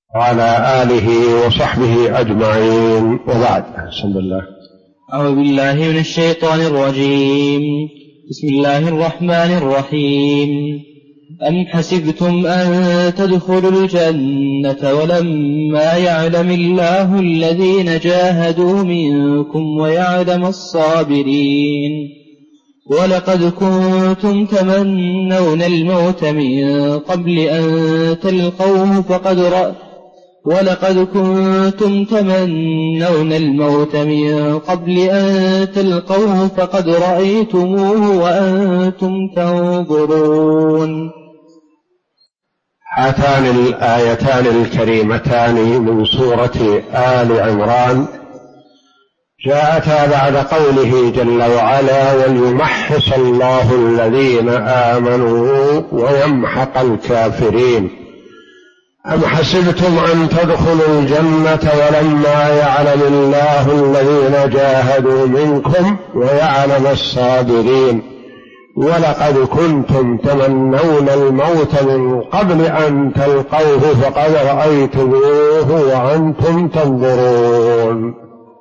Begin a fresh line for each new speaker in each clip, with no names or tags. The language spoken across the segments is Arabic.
وعلى آله وصحبه أجمعين، وبعد. بسم الله.
أعوذ بالله من الشيطان الرجيم. بسم الله الرحمن الرحيم. أم حسبتم أن تدخلوا الجنة ولما يعلم الله الذين جاهدوا منكم ويعلم الصابرين. ولقد كنتم تمنون الموت من قبل أن تلقوه فقد رأيتموه وأنتم تنظرون.
هاتان الآيتان الكريمتان من سورة آل عمران جاءتا بعد قوله جل وعلا: وليمحص الله الذين آمنوا ويمحق الكافرين. أم حسبتم أن تدخلوا الجنة ولما يعلم الله الذين جاهدوا منكم ويعلم الصابرين. ولقد كنتم تمنون الموت من قبل أن تلقوه فقد رأيتموه وأنتم تنظرون.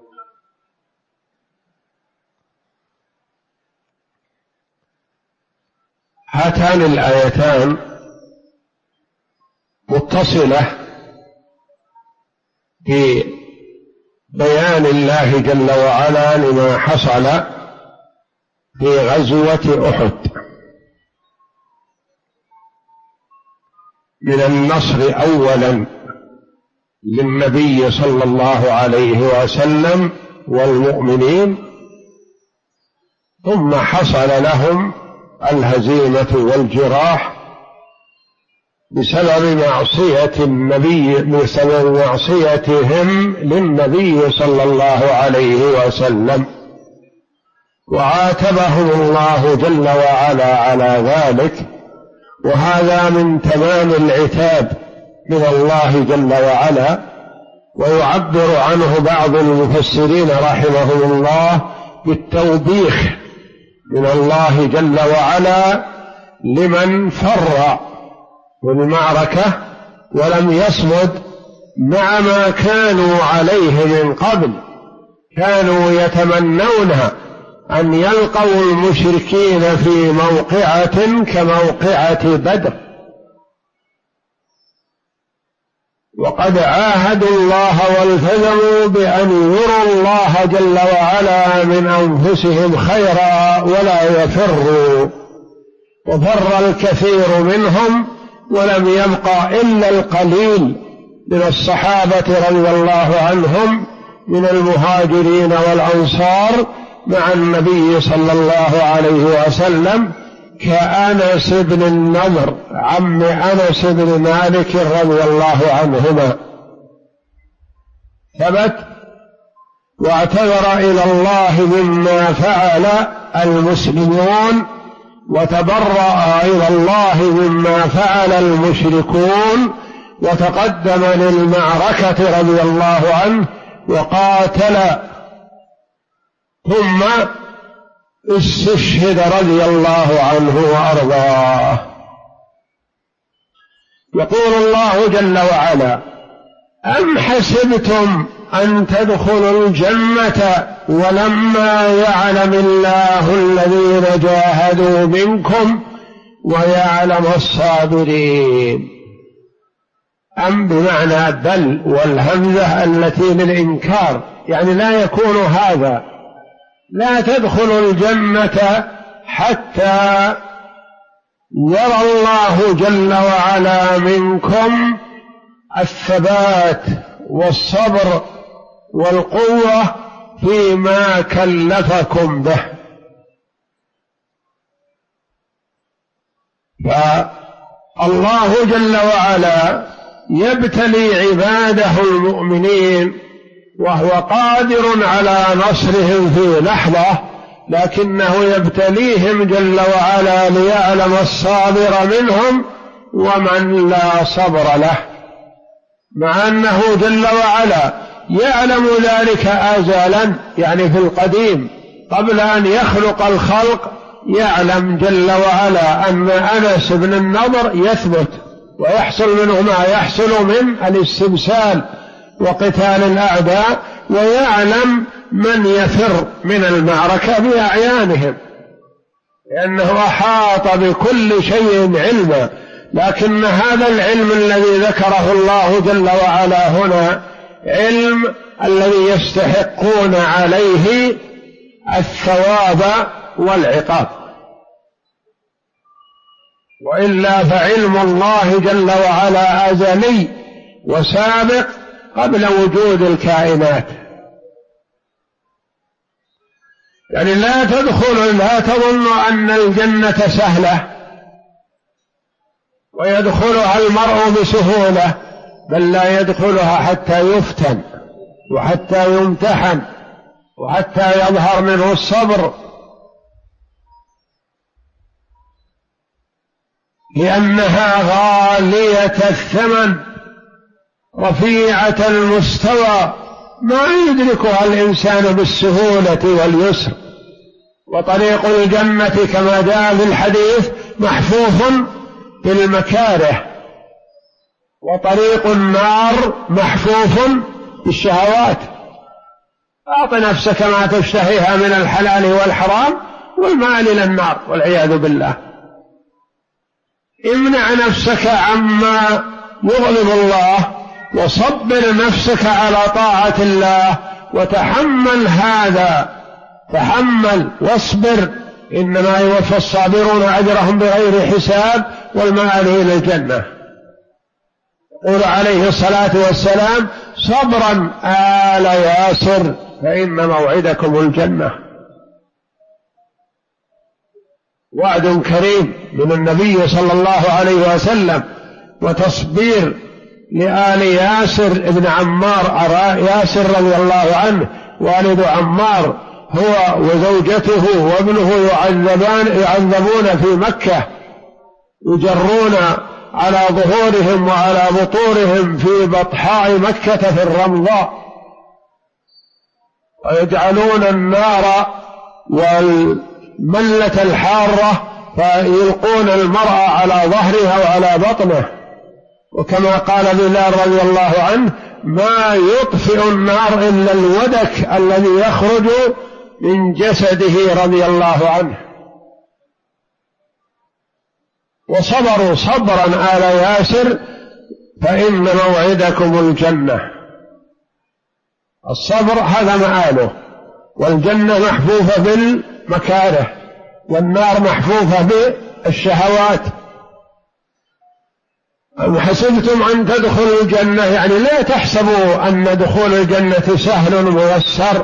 هاتان الآيتان متصلة في بيان الله جل وعلا لما حصل في غزوة أحد من النصر أولا للنبي صلى الله عليه وسلم والمؤمنين، ثم حصل لهم الهزيمة والجراح بسبب معصيتهم للنبي صلى الله عليه وسلم، وعاتبهم الله جل وعلا على ذلك. وهذا من تمام العتاب من الله جل وعلا، ويعبر عنه بعض المفسرين رحمهم الله بالتوبيخ من الله جل وعلا لمن فر بالمعركة ولم يصمد مع ما كانوا عليه من قبل. كانوا يتمنون أن يلقوا المشركين في موقعة كموقعة بدر، وقد عاهدوا الله والتزموا بأن يروا الله جل وعلا من أنفسهم خيرا ولا يفروا، وفر الكثير منهم ولم يبقى إلا القليل من الصحابة رضي الله عنهم من المهاجرين والأنصار مع النبي صلى الله عليه وسلم، كأنس بن النضر عم أنس بن مالك رضي الله عنهما، ثبت واعتذر إلى الله مما فعل المسلمون، وتبرأ إلى الله مما فعل المشركون، وتقدم للمعركة رضي الله عنه وقاتل، ثم استشهد رضي الله عنه وأرضاه. يقول الله جل وعلا: أم حسبتم أن تدخلوا الجنة ولما يعلم الله الذين جاهدوا منكم ويعلم الصابرين. أم بمعنى بل، والهمزة التي للإنكار، يعني لا يكون هذا، لا تدخلوا الجنة حتى يرى الله جل وعلا منكم الثبات والصبر والقوة فيما كلفكم به. فالله جل وعلا يبتلي عباده المؤمنين وهو قادر على نصرهم في لحظة، لكنه يبتليهم جل وعلا ليعلم الصابر منهم ومن لا صبر له، مع أنه جل وعلا يعلم ذلك أزلا، يعني في القديم قبل أن يخلق الخلق يعلم جل وعلا أن أنس بن النضر يثبت ويحصل منه ما يحصل من الاستبسال وقتال الأعداء، ويعلم من يفر من المعركة بأعيانهم، لأنه أحاط بكل شيء علما. لكن هذا العلم الذي ذكره الله جل وعلا هنا علم الذي يستحقون عليه الثواب والعقاب، وإلا فعلم الله جل وعلا أزلي وسابق قبل وجود الكائنات. يعني لا تظن أن الجنة سهلة ويدخلها المرء بسهولة، بل لا يدخلها حتى يفتن وحتى يمتحن وحتى يظهر منه الصبر، لأنها غالية الثمن رفيعة المستوى، ما يدركها الإنسان بالسهولة واليسر. وطريق الجنة كما جاء في الحديث محفوف بالمكاره، وطريق النار محفوف بالشهوات. أعط نفسك ما تشتهيها من الحلال والحرام والمال إلى النار والعياذ بالله. امنع نفسك عما يغضب الله، وصبر نفسك على طاعة الله، وتحمل هذا، تحمل واصبر، إنما يوفى الصابرون أجرهم بغير حساب والمآل إلى الجنة. يقول عليه الصلاة والسلام: صبرا آل ياسر فإن موعدكم الجنة. وعد كريم من النبي صلى الله عليه وسلم، وتصبير لآل ياسر ابن عمار. ياسر رضي الله عنه والد عمار، هو وزوجته وابنه يعذبون في مكة، يجرون على ظهورهم وعلى بطورهم في بطحاء مكة في الرمضاء، ويجعلون النار والملة الحارة فيلقون المرأة على ظهرها وعلى بطنه. وكما قال بلال رضي الله عنه: ما يطفئ النار إلا الودك الذي يخرج من جسده رضي الله عنه. وصبروا صبرا آل ياسر فإن موعدكم الجنة. الصبر هذا مآله، والجنة محفوفة بالمكاره، والنار محفوفة بالشهوات. أم حسبتم أن تدخلوا الجنة، يعني لا تحسبوا أن دخول الجنة سهل ميسر.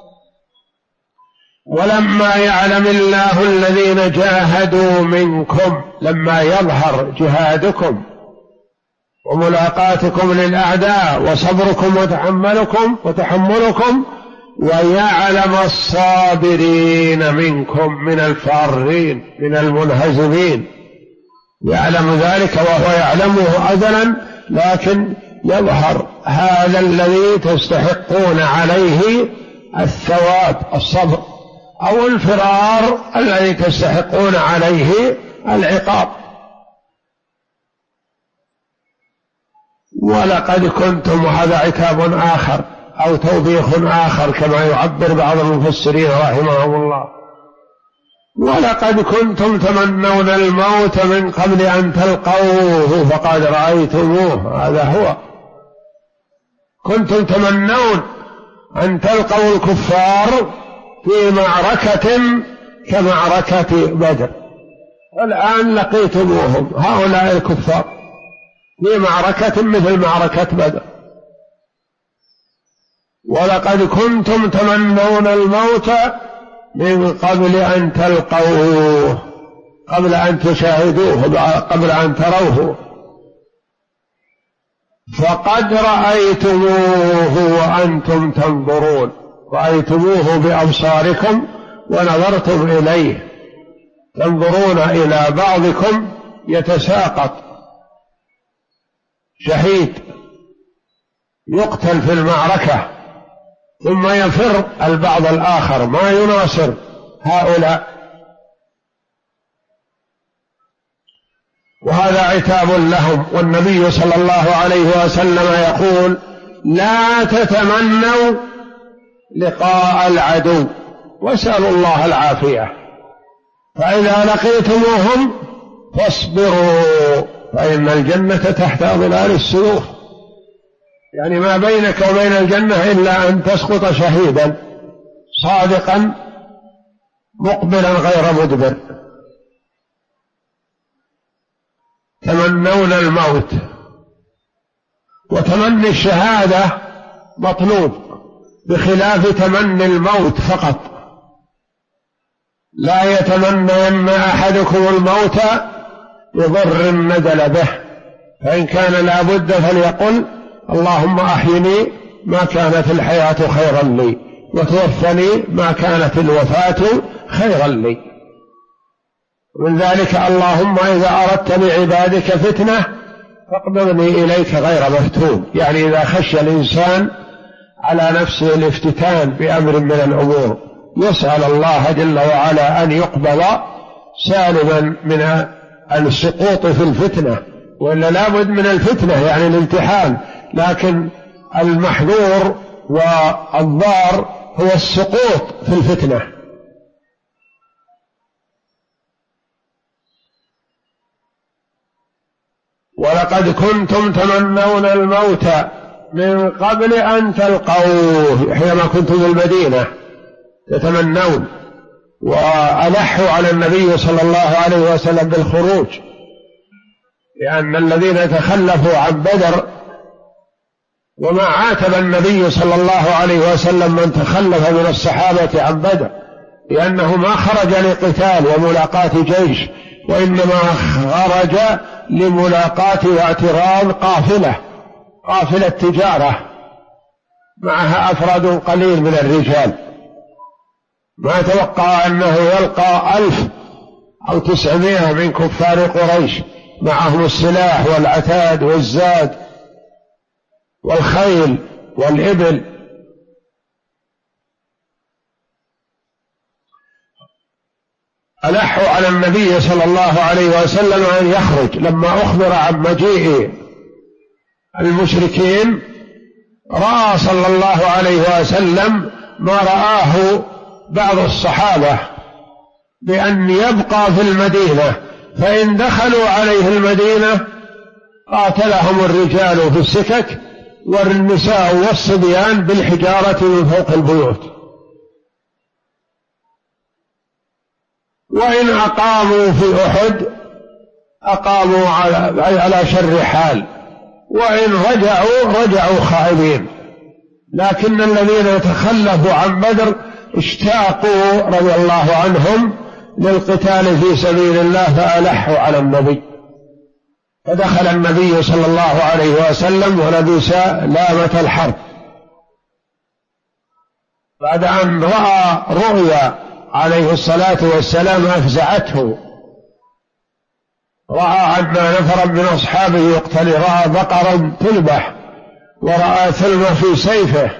ولما يعلم الله الذين جاهدوا منكم، لما يظهر جهادكم وملاقاتكم للأعداء وصبركم وتحملكم، ويعلم الصابرين منكم من الفارين من المنهزمين، يعلم ذلك وهو يعلمه أزلا، لكن يظهر هذا الذي تستحقون عليه الثواب الصبر، أو الفرار الذي تستحقون عليه العقاب. ولقد كنتم، وهذا عتاب آخر أو توبيخ آخر كما يعبر بعض المفسرين رحمهم الله: ولقد كنتم تمنون الموت من قبل أن تلقوه فقد رأيتموه. هذا هو، كنتم تمنون أن تلقوا الكفار في معركة كمعركة بدر، والآن لقيتموهم هؤلاء الكفار في معركة مثل معركة بدر. ولقد كنتم تمنون الموت من قبل أن تلقوه، قبل أن تشاهدوه، قبل أن تروه، فقد رأيتموه وأنتم تنظرون، رأيتموه بأبصاركم ونظرتم إليه، تنظرون إلى بعضكم يتساقط شهيد يقتل في المعركة، ثم يفر البعض الآخر ما يناصر هؤلاء. وهذا عتاب لهم. والنبي صلى الله عليه وسلم يقول: لا تتمنوا لقاء العدو واسألوا الله العافية، فإذا لقيتموهم فاصبروا فإن الجنة تحت ظلال السيوف. يعني ما بينك وبين الجنة إلا أن تسقط شهيدا صادقا مقبلا غير مدبر. تمنون الموت، وتمني الشهادة مطلوب بخلاف تمني الموت فقط. لا يتمنين أحدكم الموت بضر نزل به، فإن كان لا بد فليقل: اللهم أحيني ما كانت الحياة خيرا لي، وتوفني ما كانت الوفاة خيرا لي. من ذلك: اللهم إذا أردت بعبادك فتنة فاقبضني إليك غير مفتون. يعني إذا خشي الإنسان على نفسه الافتتان بأمر من الأمور يسأل الله جل وعلا أن يقبض سالما من السقوط في الفتنة، وإلا لابد من الفتنة يعني الامتحان، لكن المحذور والضار هو السقوط في الفتنة. ولقد كنتم تمنون الموت من قبل أن تلقوه، حينما كنتم في المدينة تتمنون، وألحوا على النبي صلى الله عليه وسلم بالخروج، لأن الذين تخلفوا عن بدر، وما عاتب النبي صلى الله عليه وسلم من تخلف من الصحابة عن بدر، لأنه ما خرج لقتال وملاقاة جيش، وإنما خرج لملاقاة واعتراض قافلة تجارة معها أفراد قليل من الرجال. ما توقع أنه يلقى 1000 أو 900 من كفار قريش معهم السلاح والعتاد والزاد والخيل والإبل. ألحوا على النبي صلى الله عليه وسلم أن يخرج. لما أخبر عن مجيء المشركين رأى صلى الله عليه وسلم ما رآه بعض الصحابة بأن يبقى في المدينة، فإن دخلوا عليه المدينة قاتلهم الرجال في السكك والنساء والصبيان بالحجارة من فوق البيوت، وإن أقاموا في أحد أقاموا على شر حال، وإن رجعوا خائبين. لكن الذين تخلفوا عن بدر اشتاقوا رضي الله عنهم للقتال في سبيل الله فألحوا على النبي، فدخل النبي صلى الله عليه وسلم ولبس لامة الحرب بعد أن رأى رؤيا عليه الصلاة والسلام أفزعته. رأى أن نفرا من أصحابه يقتل، رأى بقرا تذبح، ورأى ثلمة في سيفه،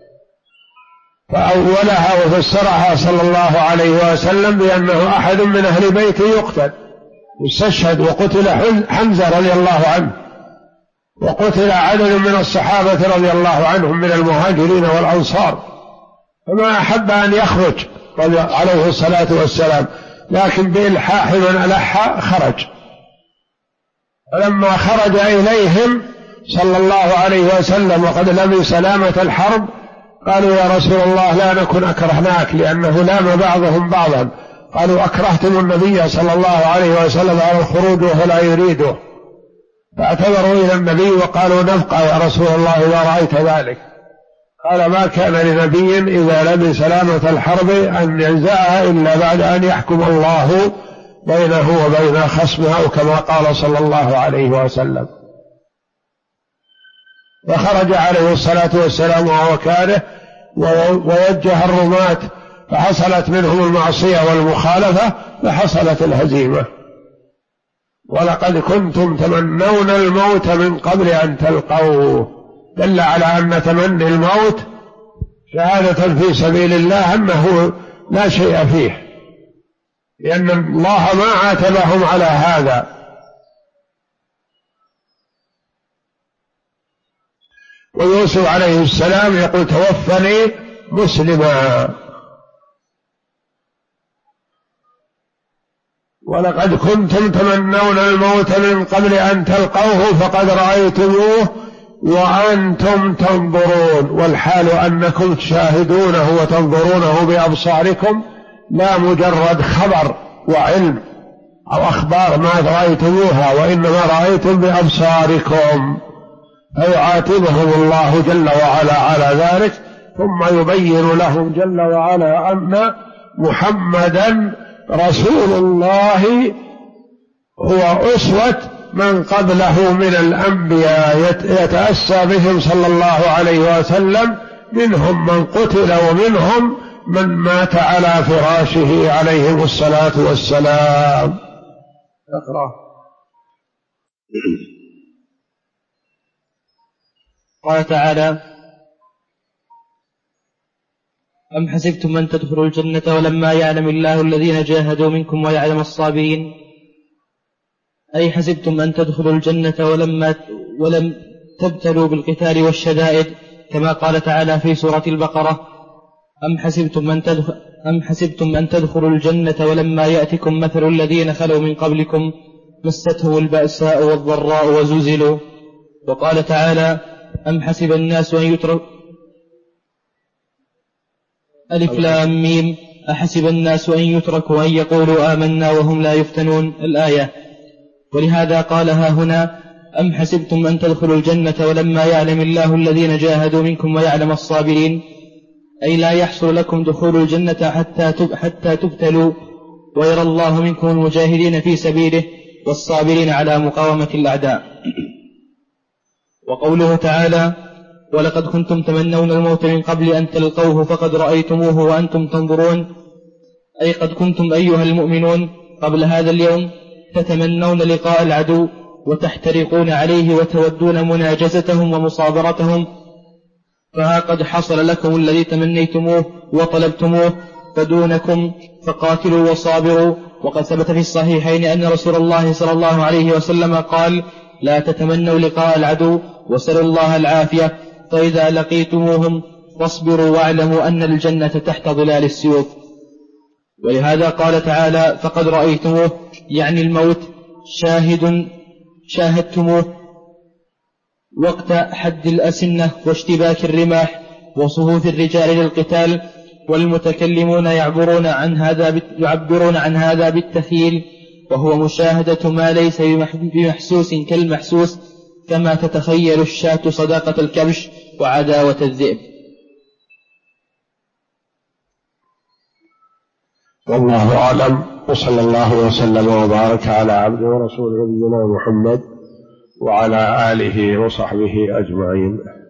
فأولها وفسرها صلى الله عليه وسلم بأنه أحد من أهل بيته يقتل، استشهد وقتل حمزة رضي الله عنه، وقتل عدد من الصحابة رضي الله عنهم من المهاجرين والأنصار، فما أحب أن يخرج عليه الصلاة والسلام، لكن بإلحاح من ألح خرج. فلما خرج إليهم صلى الله عليه وسلم وقد لبس لامة الحرب قالوا: يا رسول الله لا نكن أكرهناك، لأنه لام بعضهم بعضا. قالوا: أكرهتم النبي صلى الله عليه وسلم على الخروج وهو لا يريده. فاعتذروا إلى النبي وقالوا: نبقى يا رسول الله إذا رأيت ذلك. قال: ما كان لنبي إذا لبس لامة الحرب أن ينزعها إلا بعد أن يحكم الله بينه وبين خصمه، أو كما قال صلى الله عليه وسلم. فخرج عليه الصلاة والسلام وهو كاره، ووجه الرماة، فحصلت منهم المعصية والمخالفة، فحصلت الهزيمة. ولقد كنتم تمنون الموت من قبل أن تلقوه، دل على أن تمني الموت شهادة في سبيل الله أنه لا شيء فيه، لأن الله ما عاتبهم على هذا، ويوسف عليه السلام يقول توفني مسلما. ولقد كنتم تمنون الموت من قبل أن تلقوه فقد رأيتموه وأنتم تنظرون، والحال أنكم تشاهدونه وتنظرونه بأبصاركم، لا مجرد خبر وعلم أو أخبار ما رأيتموها، وإنما رأيتم بأبصاركم. فيعاتبهم الله جل وعلا على ذلك، ثم يبين لهم جل وعلا أن محمدا رسول الله هو أسوة من قبله من الأنبياء، يتأسى بهم صلى الله عليه وسلم، منهم من قتل ومنهم من مات على فراشه عليهم الصلاة والسلام. اقرأ.
قال تعالى: أم حسبتم أن تدخلوا الجنة ولما يعلم الله الذين جاهدوا منكم ويعلم الصابرين؟ أي حسبتم أن تدخلوا الجنة ولم تبتلوا بالقتال والشدائد، كما قال تعالى في سورة البقرة: أم حسبتم أن تدخلوا الجنة ولما يأتكم مثل الذين خلوا من قبلكم مستهم البأساء والضراء وزلزلوا. وقال تعالى: أم حسب الناس أن يتركوا ألف لام ميم أحسب الناس أن يتركوا أن يقولوا آمنا وهم لا يفتنون، الآية. ولهذا قالها هنا: أم حسبتم أن تدخلوا الجنة ولما يعلم الله الذين جاهدوا منكم ويعلم الصابرين، أي لا يحصل لكم دخول الجنة حتى تبتلوا ويرى الله منكم المجاهدين في سبيله والصابرين على مقاومة الأعداء. وقوله تعالى: ولقد كنتم تمنون الموت من قبل أن تلقوه فقد رأيتموه وأنتم تنظرون، أي قد كنتم أيها المؤمنون قبل هذا اليوم تتمنون لقاء العدو وتحترقون عليه وتودون مناجزتهم ومصابرتهم، فها قد حصل لكم الذي تمنيتموه وطلبتموه فدونكم، فقاتلوا وصابروا. وقد ثبت في الصحيحين أن رسول الله صلى الله عليه وسلم قال: لا تتمنوا لقاء العدو وسلوا الله العافية، فإذا لقيتموهم فاصبروا واعلموا أن الجنة تحت ظلال السيوف. ولهذا قال تعالى: فقد رأيتموه، يعني الموت شاهدتموه وقت حد الأسنة واشتباك الرماح وصفوف الرجال للقتال، والمتكلمون يعبرون عن هذا بالتخيل، وهو مشاهدة ما ليس بمحسوس كالمحسوس، كما تتخيل الشاة صداقة الكبش وعداوة الذئب.
والله أعلم، وصلى الله وسلم وبارك على عبده ورسوله نبينا محمد وعلى آله وصحبه أجمعين.